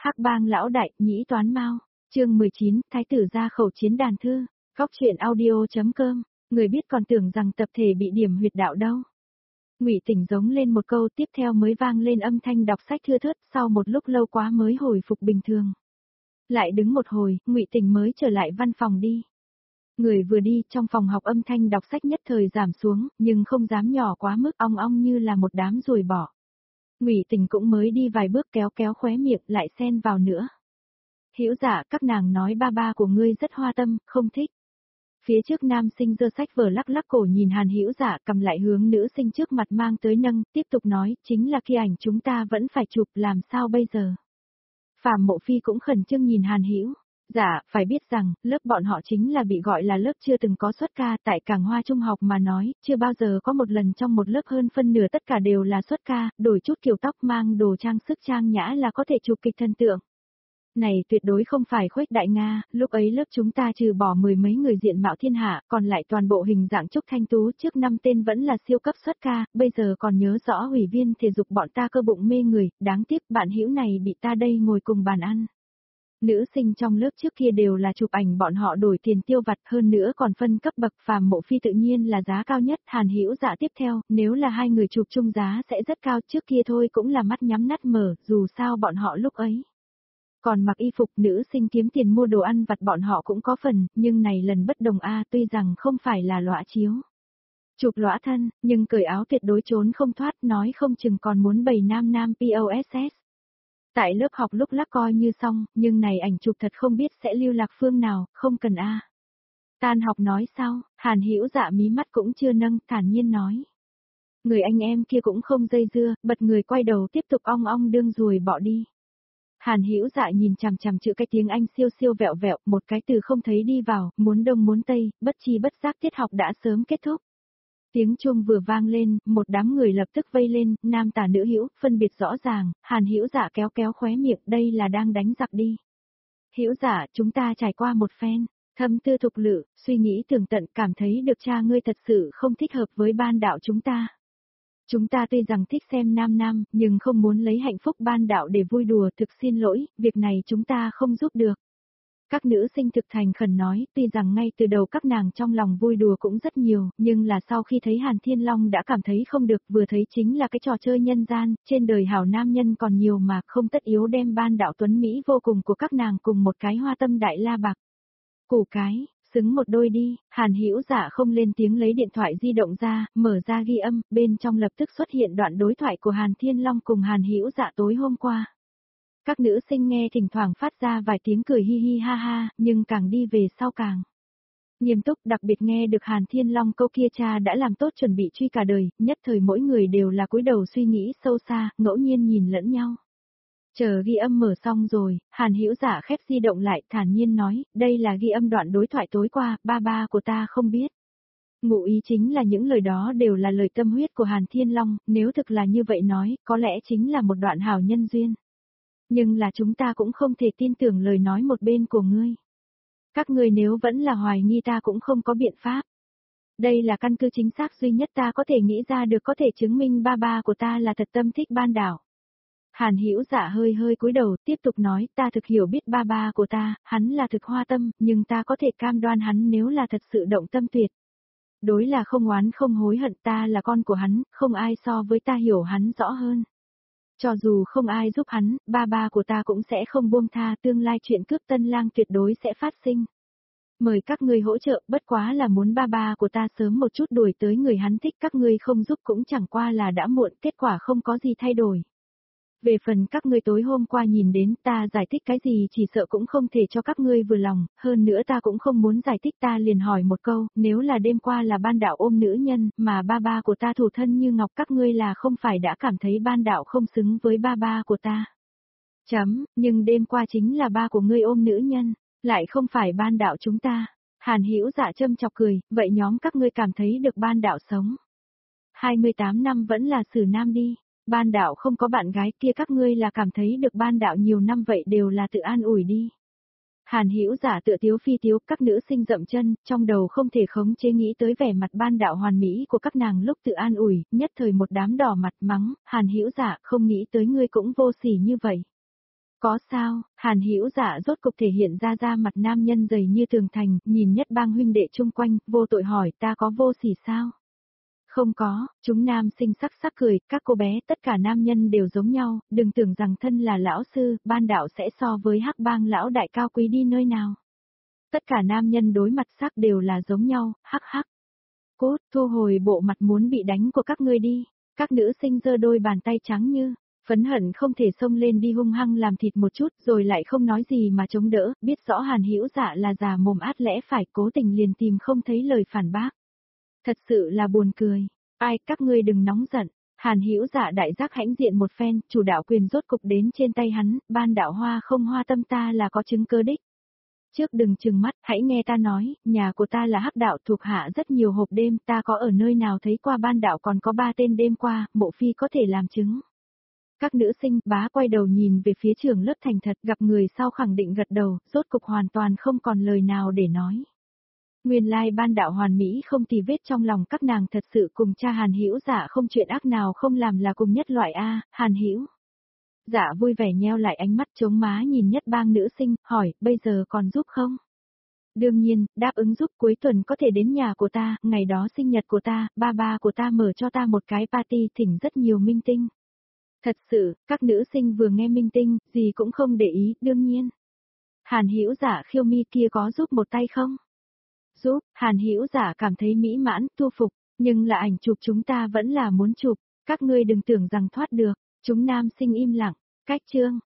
Hắc Bang lão đại, nhĩ toán mao. Chương 19, Thái tử ra khẩu chiến đàn thư. Góc truyện audio.com. Người biết còn tưởng rằng tập thể bị điểm huyệt đạo đâu. Ngụy Tỉnh giống lên một câu, tiếp theo mới vang lên âm thanh đọc sách thưa thớt, sau một lúc lâu quá mới hồi phục bình thường. Lại đứng một hồi, Ngụy Tỉnh mới trở lại văn phòng đi. Người vừa đi, trong phòng học âm thanh đọc sách nhất thời giảm xuống, nhưng không dám nhỏ quá mức, ong ong như là một đám ruồi bọ. Ngụy Tỉnh cũng mới đi vài bước kéo kéo khóe miệng lại xen vào nữa. Hữu Dạ, các nàng nói ba ba của ngươi rất hoa tâm, không thích. Phía trước nam sinh giơ sách vở lắc lắc cổ nhìn Hàn Hữu Dạ, cầm lại hướng nữ sinh trước mặt mang tới nâng, tiếp tục nói, chính là kia ảnh chúng ta vẫn phải chụp, làm sao bây giờ? Phạm Mộ Phi cũng khẩn trương nhìn Hàn Hữu Dạ, phải biết rằng, lớp bọn họ chính là bị gọi là lớp chưa từng có xuất ca, tại Cảng Hoa Trung học mà nói, chưa bao giờ có một lần trong một lớp hơn phân nửa tất cả đều là xuất ca, đổi chút kiểu tóc mang đồ trang sức trang nhã là có thể chụp kịch thần tượng. Này tuyệt đối không phải Khuếch Đại Nga, lúc ấy lớp chúng ta trừ bỏ mười mấy người diện mạo thiên hạ, còn lại toàn bộ hình dạng Trúc Thanh Tú trước 5 tên vẫn là siêu cấp xuất ca, bây giờ còn nhớ rõ ủy viên thể dục bọn ta cơ bụng mê người, đáng tiếc bạn Hữu này bị ta đây ngồi cùng bàn ăn. Nữ sinh trong lớp trước kia đều là chụp ảnh bọn họ đổi tiền tiêu vặt, hơn nữa còn phân cấp bậc. Phạm Mộ Phi tự nhiên là giá cao nhất, Hàn Hữu Dạ tiếp theo, nếu là hai người chụp chung giá sẽ rất cao, trước kia thôi cũng là mắt nhắm nát mở, dù sao bọn họ lúc ấy. Còn mặc y phục nữ sinh kiếm tiền mua đồ ăn vặt bọn họ cũng có phần, nhưng này lần bất đồng tuy rằng không phải là lõa chiếu. Chụp lõa thân, nhưng cởi áo tuyệt đối trốn không thoát, nói không chừng còn muốn bày nam nam POSS. Tại lớp học lúc lắc coi như xong, nhưng này ảnh chụp thật không biết sẽ lưu lạc phương nào, không cần Tan học nói sau, Hàn Hữu Dạ mí mắt cũng chưa nâng, thản nhiên nói. Người anh em kia cũng không dây dưa, bật người quay đầu tiếp tục ong ong đương ruồi bỏ đi. Hàn Hữu Dạ nhìn chằm chằm chữ cái tiếng Anh siêu siêu vẹo vẹo, một cái từ không thấy đi vào, muốn đông muốn tây, bất chi bất giác tiết học đã sớm kết thúc. Tiếng chuông vừa vang lên, một đám người lập tức vây lên, nam tả nữ hữu, phân biệt rõ ràng, Hàn Hữu Dạ kéo kéo khóe miệng, đây là đang đánh giặc đi. Hữu Dạ, chúng ta trải qua một phen, thâm tư thục lự, suy nghĩ tường tận, cảm thấy được cha ngươi thật sự không thích hợp với ban đạo chúng ta. Chúng ta tuy rằng thích xem nam nam, nhưng không muốn lấy hạnh phúc ban đạo để vui đùa, thực xin lỗi, việc này chúng ta không giúp được. Các nữ sinh thực thành khẩn nói, tuy rằng ngay từ đầu các nàng trong lòng vui đùa cũng rất nhiều, nhưng là sau khi thấy Hàn Thiên Long đã cảm thấy không được, vừa thấy chính là cái trò chơi nhân gian, trên đời hảo nam nhân còn nhiều mà không tất yếu đem ban đạo tuấn Mỹ vô cùng của các nàng cùng một cái hoa tâm đại la bạc. Củ cái, xứng một đôi đi, Hàn Hữu Dạ không lên tiếng lấy điện thoại di động ra, mở ra ghi âm, bên trong lập tức xuất hiện đoạn đối thoại của Hàn Thiên Long cùng Hàn Hữu Dạ tối hôm qua. Các nữ sinh nghe thỉnh thoảng phát ra vài tiếng cười hi hi ha ha, nhưng càng đi về sau càng nghiêm túc, đặc biệt nghe được Hàn Thiên Long câu kia cha đã làm tốt chuẩn bị truy cả đời, nhất thời mỗi người đều là cúi đầu suy nghĩ sâu xa, ngẫu nhiên nhìn lẫn nhau. Chờ ghi âm mở xong rồi, Hàn Hữu Dạ khép di động lại, thản nhiên nói, đây là ghi âm đoạn đối thoại tối qua, ba của ta không biết. Ngụ ý chính là những lời đó đều là lời tâm huyết của Hàn Thiên Long, nếu thực là như vậy nói, có lẽ chính là một đoạn hảo nhân duyên. Nhưng là chúng ta cũng không thể tin tưởng lời nói một bên của ngươi. Các ngươi nếu vẫn là hoài nghi ta cũng không có biện pháp. Đây là căn cứ chính xác duy nhất ta có thể nghĩ ra được có thể chứng minh ba của ta là thật tâm thích ban đảo. Hàn Hữu Dạ hơi hơi cúi đầu tiếp tục nói, ta thực hiểu biết ba của ta, hắn là thực hoa tâm, nhưng ta có thể cam đoan hắn nếu là thật sự động tâm tuyệt. Đối là không oán không hối hận, ta là con của hắn, không ai so với ta hiểu hắn rõ hơn. Cho dù không ai giúp hắn, ba của ta cũng sẽ không buông tha, tương lai chuyện cướp tân lang tuyệt đối sẽ phát sinh. Mời các ngươi hỗ trợ, bất quá là muốn ba của ta sớm một chút đuổi tới người hắn thích, các ngươi không giúp cũng chẳng qua là đã muộn, kết quả không có gì thay đổi. Về phần các ngươi tối hôm qua nhìn đến ta giải thích cái gì chỉ sợ cũng không thể cho các ngươi vừa lòng, hơn nữa ta cũng không muốn giải thích, ta liền hỏi một câu, nếu là đêm qua là ban đạo ôm nữ nhân, mà ba của ta thủ thân như ngọc, các ngươi là không phải đã cảm thấy ban đạo không xứng với ba của ta. Nhưng đêm qua chính là ba của ngươi ôm nữ nhân, lại không phải ban đạo chúng ta. Hàn Hữu Dạ châm chọc cười, vậy nhóm các ngươi cảm thấy được ban đạo sống 28 năm vẫn là xử nam đi. Ban đạo không có bạn gái kia, các ngươi là cảm thấy được ban đạo nhiều năm vậy đều là tự an ủi đi. Hàn Hữu Dạ tựa tiếu phi tiếu, các nữ sinh dậm chân, trong đầu không thể khống chế nghĩ tới vẻ mặt ban đạo hoàn mỹ của các nàng lúc tự an ủi, nhất thời một đám đỏ mặt mắng, Hàn Hữu Dạ không nghĩ tới ngươi cũng vô sỉ như vậy. Có sao, Hàn Hữu Dạ rốt cục thể hiện ra mặt nam nhân dày như tường thành, nhìn Nhất Bang huynh đệ chung quanh, vô tội hỏi ta có vô sỉ sao? Không có, chúng nam sinh sắc sắc cười, các cô bé, tất cả nam nhân đều giống nhau, đừng tưởng rằng thân là lão sư, ban đạo sẽ so với Hắc Bang lão đại cao quý đi nơi nào. Tất cả nam nhân đối mặt sắc đều là giống nhau, hắc hắc. Cốt, thu hồi bộ mặt muốn bị đánh của các ngươi đi. Các nữ sinh giơ đôi bàn tay trắng như, phấn hận không thể xông lên đi hung hăng làm thịt một chút rồi lại không nói gì mà chống đỡ, biết rõ Hàn Hữu Dạ là già mồm át lẽ phải cố tình liền tìm không thấy lời phản bác. Thật sự là buồn cười. Ai, các ngươi đừng nóng giận. Hàn Hữu Dạ đại giác hãnh diện một phen, chủ đạo quyền rốt cục đến trên tay hắn, ban đạo hoa không hoa tâm ta là có chứng cơ đích. Trước đừng trừng mắt, hãy nghe ta nói, nhà của ta là Hắc đạo thuộc hạ rất nhiều hộp đêm, ta có ở nơi nào thấy qua ban đạo còn có 3 tên đêm qua, mộ phi có thể làm chứng. Các nữ sinh bá quay đầu nhìn về phía trường lớp thành thật, gặp người sau khẳng định gật đầu, rốt cục hoàn toàn không còn lời nào để nói. Nguyên lai ban đạo hoàn mỹ không tì vết trong lòng các nàng thật sự cùng cha Hàn Hữu Dạ không chuyện ác nào không làm là cùng nhất loại A, Hàn Hữu Dạ vui vẻ nheo lại ánh mắt trống má nhìn Nhất Bang nữ sinh, hỏi, bây giờ còn giúp không? Đương nhiên, đáp ứng giúp cuối tuần có thể đến nhà của ta, ngày đó sinh nhật của ta, ba của ta mở cho ta một cái party thỉnh rất nhiều minh tinh. Thật sự, các nữ sinh vừa nghe minh tinh, gì cũng không để ý, đương nhiên. Hàn Hữu Dạ khiêu mi kia có giúp một tay không? Giúp, Hàn Hữu Dạ cảm thấy mỹ mãn, thu phục, nhưng là ảnh chụp chúng ta vẫn là muốn chụp, các ngươi đừng tưởng rằng thoát được, chúng nam sinh im lặng, cách chương.